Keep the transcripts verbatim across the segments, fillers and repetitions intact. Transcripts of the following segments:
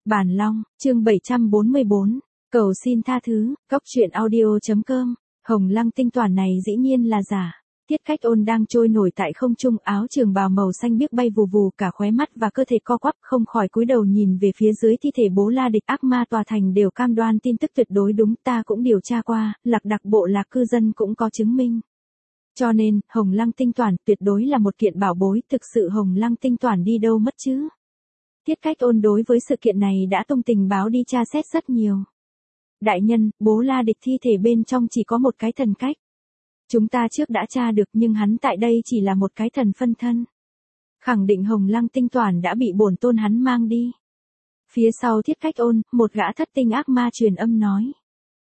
Bản Long, chương bảy trăm bốn mươi bốn, cầu xin tha thứ, cóc truyện audio.com, Hồng Lăng tinh toàn này dĩ nhiên là giả. Tiết Cách Ôn đang trôi nổi tại không trung, áo trường bào màu xanh biếc bay vù vù, cả khóe mắt và cơ thể co quắp, không khỏi cúi đầu nhìn về phía dưới thi thể Bố La Địch. Ác ma tòa thành đều cam đoan tin tức tuyệt đối đúng, ta cũng điều tra qua, lạc đặc bộ lạc cư dân cũng có chứng minh. Cho nên, Hồng Lăng tinh toàn tuyệt đối là một kiện bảo bối, thực sự Hồng Lăng tinh toàn đi đâu mất chứ? Tiết Cách Ôn đối với sự kiện này đã tung tình báo đi tra xét rất nhiều. Đại nhân, Bố La Địch thi thể bên trong chỉ có một cái thần cách. Chúng ta trước đã tra được, nhưng hắn tại đây chỉ là một cái thần phân thân. Khẳng định Hồng Lăng tinh toàn đã bị bổn tôn hắn mang đi. Phía sau Tiết Cách Ôn, một gã thất tinh ác ma truyền âm nói.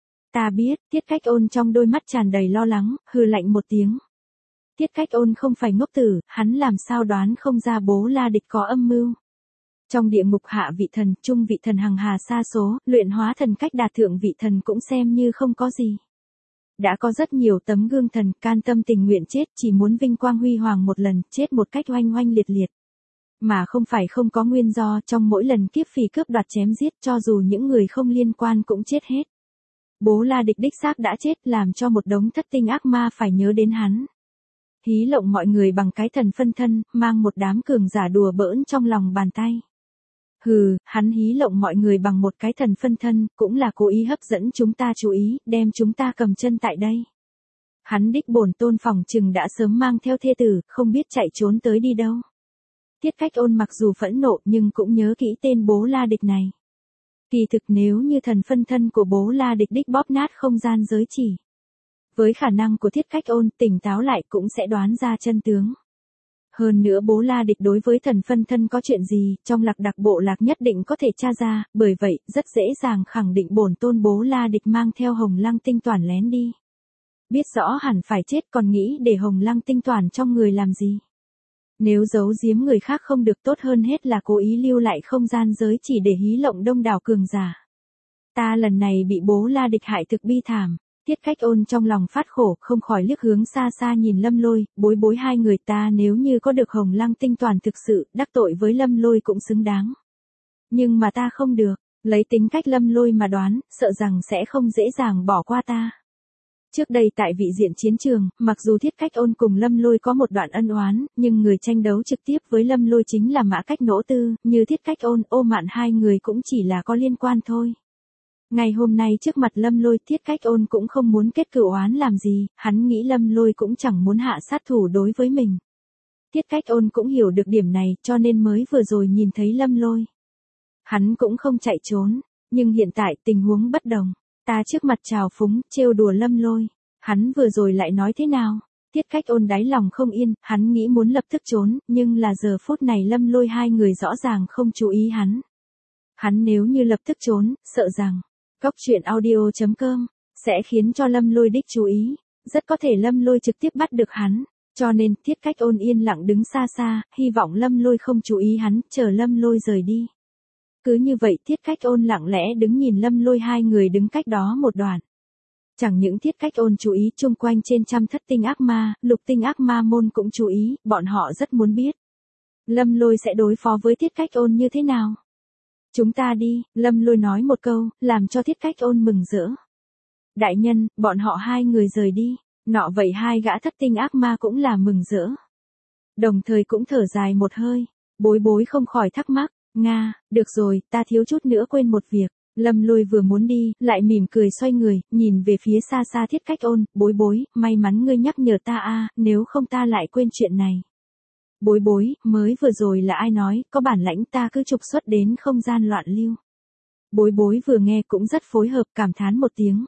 Ta biết. Tiết Cách Ôn trong đôi mắt tràn đầy lo lắng, hừ lạnh một tiếng. Tiết Cách Ôn không phải ngốc tử, hắn làm sao đoán không ra Bố La Địch có âm mưu. Trong địa ngục hạ vị thần, trung vị thần hằng hà sa số, luyện hóa thần cách đạt thượng vị thần cũng xem như không có gì. Đã có rất nhiều tấm gương thần can tâm tình nguyện chết, chỉ muốn vinh quang huy hoàng một lần, chết một cách oanh oanh liệt liệt. Mà không phải không có nguyên do, trong mỗi lần kiếp phì cướp đoạt chém giết, cho dù những người không liên quan cũng chết hết. Bố La Địch đích xác đã chết, làm cho một đống thất tinh ác ma phải nhớ đến hắn. Hí lộng mọi người bằng cái thần phân thân, mang một đám cường giả đùa bỡn trong lòng bàn tay. Hừ, hắn hí lộng mọi người bằng một cái thần phân thân, cũng là cố ý hấp dẫn chúng ta chú ý, đem chúng ta cầm chân tại đây. Hắn đích bổn tôn phòng chừng đã sớm mang theo thê tử, không biết chạy trốn tới đi đâu. Tiết Cách Ôn mặc dù phẫn nộ nhưng cũng nhớ kỹ tên Bố La Địch này. Kỳ thực nếu như thần phân thân của Bố La Địch đích bóp nát không gian giới chỉ. Với khả năng của Tiết Cách Ôn tỉnh táo lại cũng sẽ đoán ra chân tướng. Hơn nữa Bố La Địch đối với thần phân thân có chuyện gì, trong lạc đặc bộ lạc nhất định có thể tra ra, bởi vậy, rất dễ dàng khẳng định bổn tôn Bố La Địch mang theo Hồng Lăng tinh toàn lén đi. Biết rõ hẳn phải chết còn nghĩ để Hồng Lăng tinh toàn trong người làm gì. Nếu giấu giếm người khác không được, tốt hơn hết là cố ý lưu lại không gian giới chỉ để hí lộng đông đảo cường giả. Ta lần này bị Bố La Địch hại thực bi thảm. Tiết Cách Ôn trong lòng phát khổ, không khỏi liếc hướng xa xa nhìn Lâm Lôi, bối bối hai người ta nếu như có được Hồng Lăng tinh toàn thực sự, đắc tội với Lâm Lôi cũng xứng đáng. Nhưng mà ta không được, lấy tính cách Lâm Lôi mà đoán, sợ rằng sẽ không dễ dàng bỏ qua ta. Trước đây tại vị diện chiến trường, mặc dù Tiết Cách Ôn cùng Lâm Lôi có một đoạn ân oán, nhưng người tranh đấu trực tiếp với Lâm Lôi chính là Mã Cách Nỗ Tư, như Tiết Cách Ôn, Ô Mạn hai người cũng chỉ là có liên quan thôi. Ngày hôm nay trước mặt Lâm Lôi, Tiết Cách Ôn cũng không muốn kết cửu oán làm gì, hắn nghĩ Lâm Lôi cũng chẳng muốn hạ sát thủ đối với mình. Tiết Cách Ôn cũng hiểu được điểm này, cho nên mới vừa rồi nhìn thấy Lâm Lôi. Hắn cũng không chạy trốn, nhưng hiện tại tình huống bất đồng, ta trước mặt trào phúng, trêu đùa Lâm Lôi, hắn vừa rồi lại nói thế nào? Tiết Cách Ôn đáy lòng không yên, hắn nghĩ muốn lập tức trốn, nhưng là giờ phút này Lâm Lôi hai người rõ ràng không chú ý hắn. Hắn nếu như lập tức trốn, sợ rằng cóc truyện audio.com sẽ khiến cho Lâm Lôi đích chú ý, rất có thể Lâm Lôi trực tiếp bắt được hắn, cho nên Tiết Cách Ôn yên lặng đứng xa xa, hy vọng Lâm Lôi không chú ý hắn, chờ Lâm Lôi rời đi. Cứ như vậy Tiết Cách Ôn lặng lẽ đứng nhìn Lâm Lôi hai người đứng cách đó một đoạn. Chẳng những Tiết Cách Ôn chú ý, chung quanh trên trăm thất tinh ác ma, lục tinh ác ma môn cũng chú ý, bọn họ rất muốn biết Lâm Lôi sẽ đối phó với Tiết Cách Ôn như thế nào. Chúng ta đi, Lâm Lôi nói một câu, làm cho Tiết Cách Ôn mừng rỡ. Đại nhân, bọn họ hai người rời đi, nọ vậy hai gã thất tinh ác ma cũng là mừng rỡ. Đồng thời cũng thở dài một hơi, bối bối không khỏi thắc mắc, Nga, được rồi, ta thiếu chút nữa quên một việc. Lâm Lôi vừa muốn đi, lại mỉm cười xoay người, nhìn về phía xa xa Tiết Cách Ôn, bối bối, may mắn ngươi nhắc nhở ta a, nếu không ta lại quên chuyện này. Bối bối, mới vừa rồi là ai nói, có bản lãnh ta cứ trục xuất đến không gian loạn lưu. Bối bối vừa nghe cũng rất phối hợp, cảm thán một tiếng.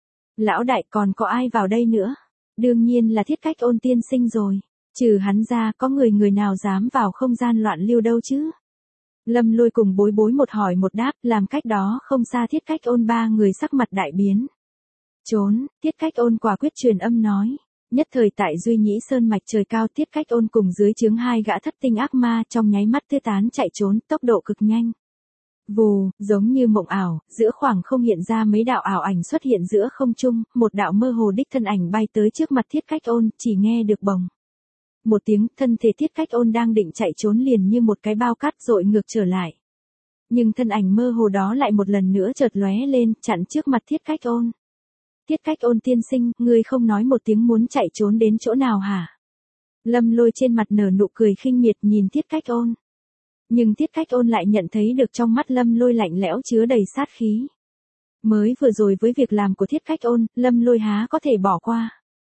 Lão đại, còn có ai vào đây nữa? Đương nhiên là Tiết Cách Ôn tiên sinh rồi. Trừ hắn ra, có người người nào dám vào không gian loạn lưu đâu chứ? Lâm Lôi cùng bối bối một hỏi một đáp, làm cách đó không xa Tiết Cách Ôn ba người sắc mặt đại biến. Trốn, Tiết Cách Ôn quả quyết truyền âm nói. Nhất thời tại Duy Nhĩ Sơn mạch trời cao, Tiết Cách Ôn cùng dưới trướng hai gã thất tinh ác ma trong nháy mắt tứ tán chạy trốn, tốc độ cực nhanh. Vù, giống như mộng ảo, giữa khoảng không hiện ra mấy đạo ảo ảnh xuất hiện giữa không trung, một đạo mơ hồ đích thân ảnh bay tới trước mặt Tiết Cách Ôn, chỉ nghe được bồng một tiếng, thân thể Tiết Cách Ôn đang định chạy trốn liền như một cái bao cát dội ngược trở lại. Nhưng thân ảnh mơ hồ đó lại một lần nữa chợt lóe lên, chặn trước mặt Thiết Cách Ôn. Thiết Cách Ôn tiên sinh, ngươi không nói một tiếng muốn chạy trốn đến chỗ nào hả? Lâm Lôi trên mặt nở nụ cười khinh miệt nhìn Thiết Cách Ôn. Nhưng Thiết Cách Ôn lại nhận thấy được trong mắt Lâm Lôi lạnh lẽo chứa đầy sát khí. Mới vừa rồi với việc làm của Thiết Cách Ôn, Lâm Lôi há có thể bỏ qua.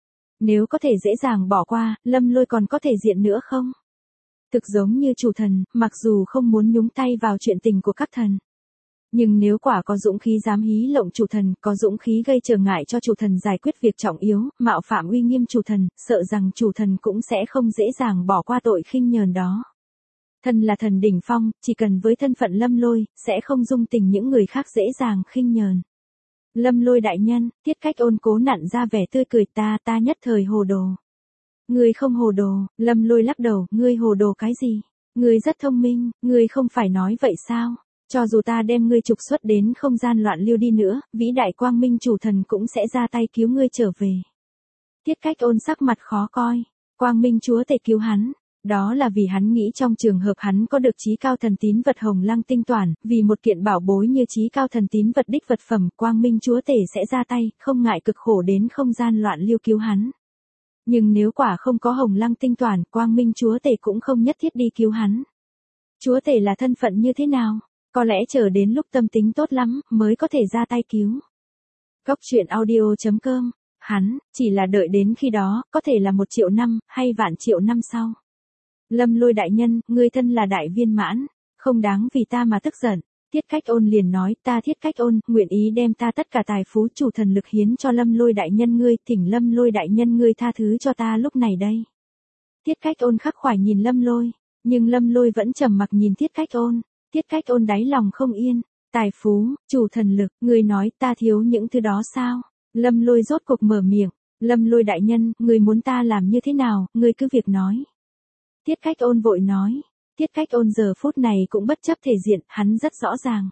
Nếu có thể dễ dàng bỏ qua, Lâm Lôi còn có thể diện nữa không? Thực giống như chủ thần, mặc dù không muốn nhúng tay vào chuyện tình của các thần. Nhưng nếu quả có dũng khí dám hí lộng chủ thần, có dũng khí gây trở ngại cho chủ thần giải quyết việc trọng yếu, mạo phạm uy nghiêm chủ thần, sợ rằng chủ thần cũng sẽ không dễ dàng bỏ qua tội khinh nhờn đó. Thần là thần đỉnh phong, chỉ cần với thân phận Lâm Lôi, sẽ không dung tình những người khác dễ dàng khinh nhờn. Lâm Lôi đại nhân, Thiết Cách Ôn cố nặn ra vẻ tươi cười, ta ta nhất thời hồ đồ. Ngươi không hồ đồ, Lâm Lôi lắc đầu, ngươi hồ đồ cái gì? Ngươi rất thông minh, ngươi không phải nói vậy sao? Cho dù ta đem ngươi trục xuất đến không gian loạn lưu đi nữa, vĩ đại quang minh chủ thần cũng sẽ ra tay cứu ngươi trở về. Thiết Cách Ôn sắc mặt khó coi, quang minh chúa tể cứu hắn. Đó là vì hắn nghĩ trong trường hợp hắn có được chí cao thần tín vật Hồng Lăng tinh toàn, vì một kiện bảo bối như chí cao thần tín vật đích vật phẩm, quang minh chúa tể sẽ ra tay, không ngại cực khổ đến không gian loạn lưu cứu hắn. Nhưng nếu quả không có Hồng Lăng tinh toàn, quang minh chúa tể cũng không nhất thiết đi cứu hắn. Chúa tể là thân phận như thế nào? Có lẽ chờ đến lúc tâm tính tốt lắm, mới có thể ra tay cứu. Góc truyện audio chấm com, hắn, chỉ là đợi đến khi đó, có thể là một triệu năm, hay vạn triệu năm sau. Lâm Lôi đại nhân, ngươi thân là đại viên mãn, không đáng vì ta mà tức giận. Thiết Cách Ôn liền nói, ta Thiết Cách Ôn, nguyện ý đem ta tất cả tài phú chủ thần lực hiến cho Lâm Lôi đại nhân ngươi, thỉnh Lâm Lôi đại nhân ngươi tha thứ cho ta lúc này đây. Thiết Cách Ôn khắc khoải nhìn Lâm Lôi, nhưng Lâm Lôi vẫn trầm mặc nhìn Thiết Cách Ôn. Thiết Cách Ôn đáy lòng không yên, tài phú, chủ thần lực, ngươi nói ta thiếu những thứ đó sao? Lâm Lôi rốt cuộc mở miệng, Lâm Lôi đại nhân, ngươi muốn ta làm như thế nào, ngươi cứ việc nói. Thiết Cách Ôn vội nói, Thiết Cách Ôn giờ phút này cũng bất chấp thể diện, hắn rất rõ ràng.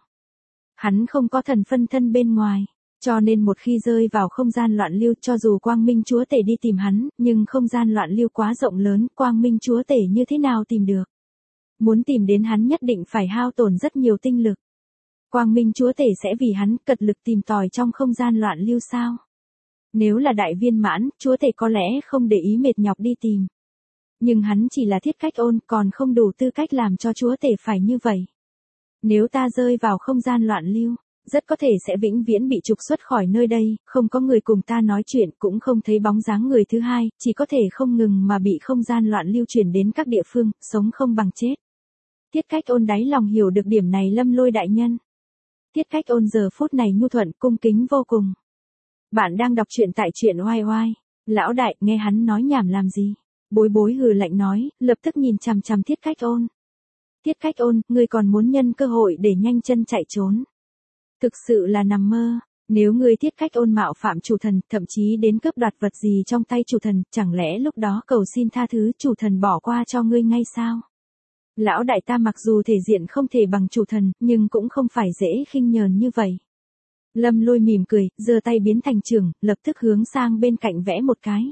Hắn không có thần phân thân bên ngoài, cho nên một khi rơi vào không gian loạn lưu, cho dù quang minh chúa tể đi tìm hắn, nhưng không gian loạn lưu quá rộng lớn, quang minh chúa tể như thế nào tìm được? Muốn tìm đến hắn nhất định phải hao tổn rất nhiều tinh lực. Quang minh chúa tể sẽ vì hắn cật lực tìm tòi trong không gian loạn lưu sao? Nếu là đại viên mãn, chúa tể có lẽ không để ý mệt nhọc đi tìm. Nhưng hắn chỉ là Thiết Cách Ôn, còn không đủ tư cách làm cho chúa tể phải như vậy. Nếu ta rơi vào không gian loạn lưu, rất có thể sẽ vĩnh viễn bị trục xuất khỏi nơi đây, không có người cùng ta nói chuyện, cũng không thấy bóng dáng người thứ hai, chỉ có thể không ngừng mà bị không gian loạn lưu chuyển đến các địa phương, sống không bằng chết. Thiết Cách Ôn đáy lòng hiểu được điểm này Lâm Lôi đại nhân. Thiết Cách Ôn giờ phút này nhu thuận, cung kính vô cùng. Bạn đang đọc truyện tại truyện oai oai. Lão đại, nghe hắn nói nhảm làm gì? Bối Bối hừ lạnh nói, lập tức nhìn chằm chằm Thiết Cách Ôn. Thiết Cách Ôn, ngươi còn muốn nhân cơ hội để nhanh chân chạy trốn. Thực sự là nằm mơ, nếu ngươi Thiết Cách Ôn mạo phạm chủ thần, thậm chí đến cướp đoạt vật gì trong tay chủ thần, chẳng lẽ lúc đó cầu xin tha thứ chủ thần bỏ qua cho ngươi ngay sao? Lão đại ta mặc dù thể diện không thể bằng chủ thần, nhưng cũng không phải dễ khinh nhờn như vậy. Lâm Lôi mỉm cười, giơ tay biến thành trường, lập tức hướng sang bên cạnh vẽ một cái.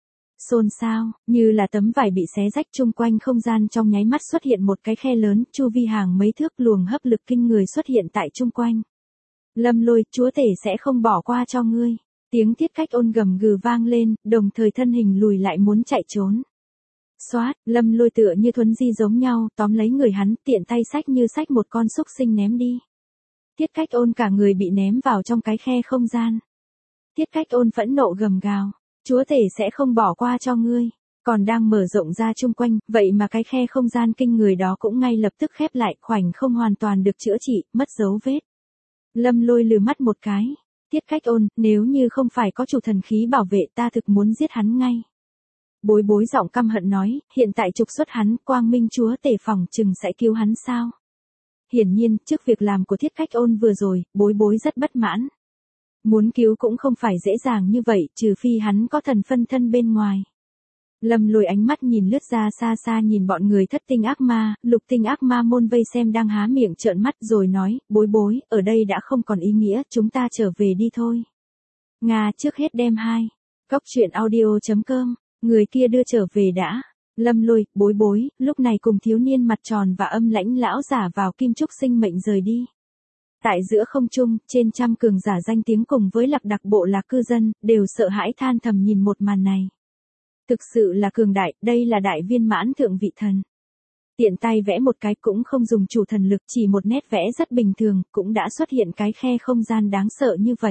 Xôn xao, như là tấm vải bị xé rách, chung quanh không gian trong nháy mắt xuất hiện một cái khe lớn, chu vi hàng mấy thước, luồng hấp lực kinh người xuất hiện tại chung quanh. Lâm Lôi, chúa tể sẽ không bỏ qua cho ngươi. Tiếng Thiết Cách Ôn gầm gừ vang lên, đồng thời thân hình lùi lại muốn chạy trốn. Xoát, Lâm Lôi tựa như thuấn di giống nhau, tóm lấy người hắn, tiện tay xách như xách một con xúc sinh ném đi. Thiết Cách Ôn cả người bị ném vào trong cái khe không gian. Thiết Cách Ôn phẫn nộ gầm gào, chúa tể sẽ không bỏ qua cho ngươi. Còn đang mở rộng ra chung quanh, vậy mà cái khe không gian kinh người đó cũng ngay lập tức khép lại, khoảnh không hoàn toàn được chữa trị, mất dấu vết. Lâm Lôi lừ mắt một cái. Thiết Cách Ôn, nếu như không phải có chủ thần khí bảo vệ, ta thực muốn giết hắn ngay. Bối Bối giọng căm hận nói, hiện tại trục xuất hắn, quang minh chúa tể phòng chừng sẽ cứu hắn sao? Hiển nhiên, trước việc làm của Thiết Cách Ôn vừa rồi, Bối Bối rất bất mãn. Muốn cứu cũng không phải dễ dàng như vậy, trừ phi hắn có thần phân thân bên ngoài. Lâm Lôi ánh mắt nhìn lướt ra xa xa nhìn bọn người thất tinh ác ma, lục tinh ác ma môn vây xem đang há miệng trợn mắt rồi nói, Bối Bối, ở đây đã không còn ý nghĩa, chúng ta trở về đi thôi. Nga trước hết đem hai. Góc truyện audio chấm com, người kia đưa trở về đã. Lâm Lôi, Bối Bối, lúc này cùng thiếu niên mặt tròn và âm lãnh lão giả vào kim trúc sinh mệnh rời đi. Tại giữa không trung, trên trăm cường giả danh tiếng cùng với lạc đặc bộ lạc cư dân, đều sợ hãi than thầm nhìn một màn này. Thực sự là cường đại, đây là đại viên mãn thượng vị thần. Tiện tay vẽ một cái cũng không dùng chủ thần lực, chỉ một nét vẽ rất bình thường, cũng đã xuất hiện cái khe không gian đáng sợ như vậy.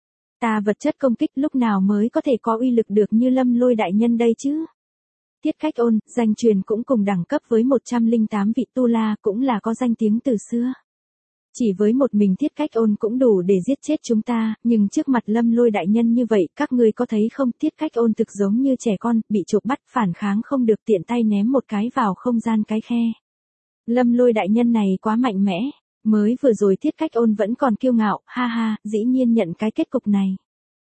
Ta vật chất công kích lúc nào mới có thể có uy lực được như Lâm Lôi đại nhân đây chứ? Tiết Cách Ôn, danh truyền cũng cùng đẳng cấp với một trăm lẻ tám vị tu la, cũng là có danh tiếng từ xưa. Chỉ với một mình Tiết Cách Ôn cũng đủ để giết chết chúng ta, nhưng trước mặt Lâm Lôi đại nhân như vậy, các ngươi có thấy không, Tiết Cách Ôn thực giống như trẻ con, bị chộp bắt, phản kháng không được, tiện tay ném một cái vào không gian cái khe. Lâm Lôi đại nhân này quá mạnh mẽ, mới vừa rồi Tiết Cách Ôn vẫn còn kiêu ngạo, ha ha, dĩ nhiên nhận cái kết cục này.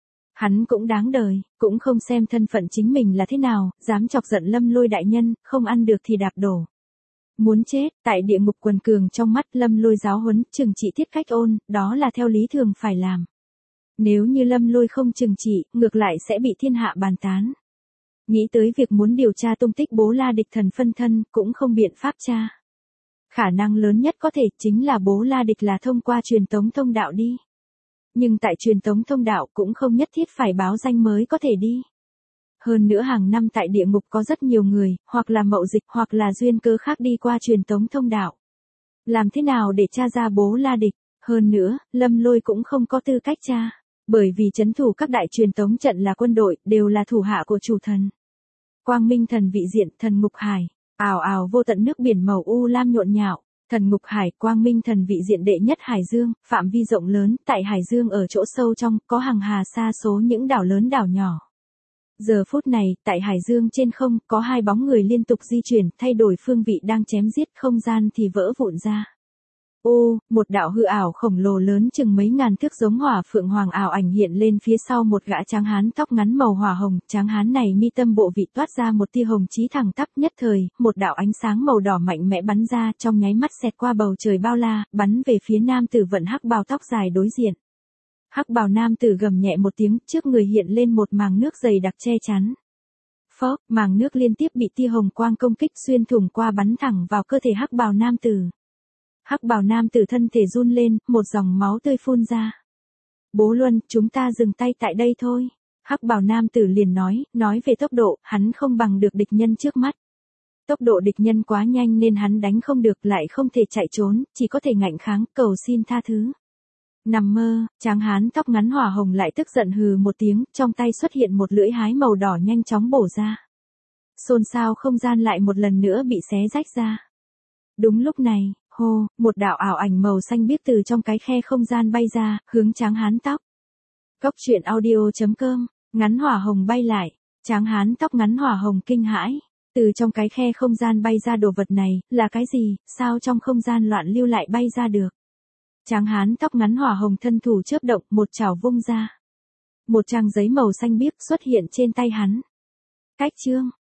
Hắn cũng đáng đời, cũng không xem thân phận chính mình là thế nào, dám chọc giận Lâm Lôi đại nhân, không ăn được thì đạp đổ. Muốn chết, tại địa ngục quần cường trong mắt Lâm Lôi giáo huấn, trừng trị Tiết Cách Ôn, đó là theo lý thường phải làm. Nếu như Lâm Lôi không trừng trị, ngược lại sẽ bị thiên hạ bàn tán. Nghĩ tới việc muốn điều tra tung tích Bố La Địch thần phân thân, cũng không biện pháp tra. Khả năng lớn nhất có thể chính là Bố La Địch là thông qua truyền tống thông đạo đi. Nhưng tại truyền tống thông đạo cũng không nhất thiết phải báo danh mới có thể đi. Hơn nữa hàng năm tại địa ngục có rất nhiều người, hoặc là mậu dịch hoặc là duyên cơ khác đi qua truyền tống thông đạo. Làm thế nào để tra ra Bố La Địch? Hơn nữa, Lâm Lôi cũng không có tư cách tra. Bởi vì trấn thủ các đại truyền tống trận là quân đội, đều là thủ hạ của chủ thần. Quang Minh thần vị diện, thần ngục hải. Ào ào vô tận nước biển màu u lam nhộn nhạo. Thần ngục hải, Quang Minh thần vị diện đệ nhất hải dương, phạm vi rộng lớn, tại hải dương ở chỗ sâu trong, có hàng hà sa số những đảo lớn đảo nhỏ. Giờ phút này, tại hải dương trên không, có hai bóng người liên tục di chuyển, thay đổi phương vị đang chém giết, không gian thì vỡ vụn ra. Ô, một đạo hư ảo khổng lồ lớn chừng mấy ngàn thước giống hỏa phượng hoàng ảo ảnh hiện lên phía sau một gã tráng hán tóc ngắn màu hỏa hồng, tráng hán này mi tâm bộ vị toát ra một tia hồng chí thẳng tắp, nhất thời, một đạo ánh sáng màu đỏ mạnh mẽ bắn ra, trong nháy mắt xẹt qua bầu trời bao la, bắn về phía nam tử vận hắc bào tóc dài đối diện. Hắc bào nam tử gầm nhẹ một tiếng, trước người hiện lên một màng nước dày đặc che chắn. Phốc, màng nước liên tiếp bị tia hồng quang công kích xuyên thủng qua bắn thẳng vào cơ thể hắc bào nam tử. Hắc bào nam tử thân thể run lên, một dòng máu tươi phun ra. Bố Luân, chúng ta dừng tay tại đây thôi. Hắc bào nam tử liền nói, nói về tốc độ, hắn không bằng được địch nhân trước mắt. Tốc độ địch nhân quá nhanh nên hắn đánh không được, lại không thể chạy trốn, chỉ có thể ngạnh kháng, cầu xin tha thứ. Nằm mơ, tráng hán tóc ngắn hỏa hồng lại tức giận hừ một tiếng, trong tay xuất hiện một lưỡi hái màu đỏ nhanh chóng bổ ra. Xôn xao không gian lại một lần nữa bị xé rách ra. Đúng lúc này, hô, một đạo ảo ảnh màu xanh biếc từ trong cái khe không gian bay ra, hướng tráng hán tóc. Cốc truyện audio chấm com, ngắn hỏa hồng bay lại, tráng hán tóc ngắn hỏa hồng kinh hãi. Từ trong cái khe không gian bay ra đồ vật này, là cái gì, sao trong không gian loạn lưu lại bay ra được? Tráng hán tóc ngắn hỏa hồng thân thủ chớp động, một chảo vung ra. Một trang giấy màu xanh biếc xuất hiện trên tay hắn. Cách chương,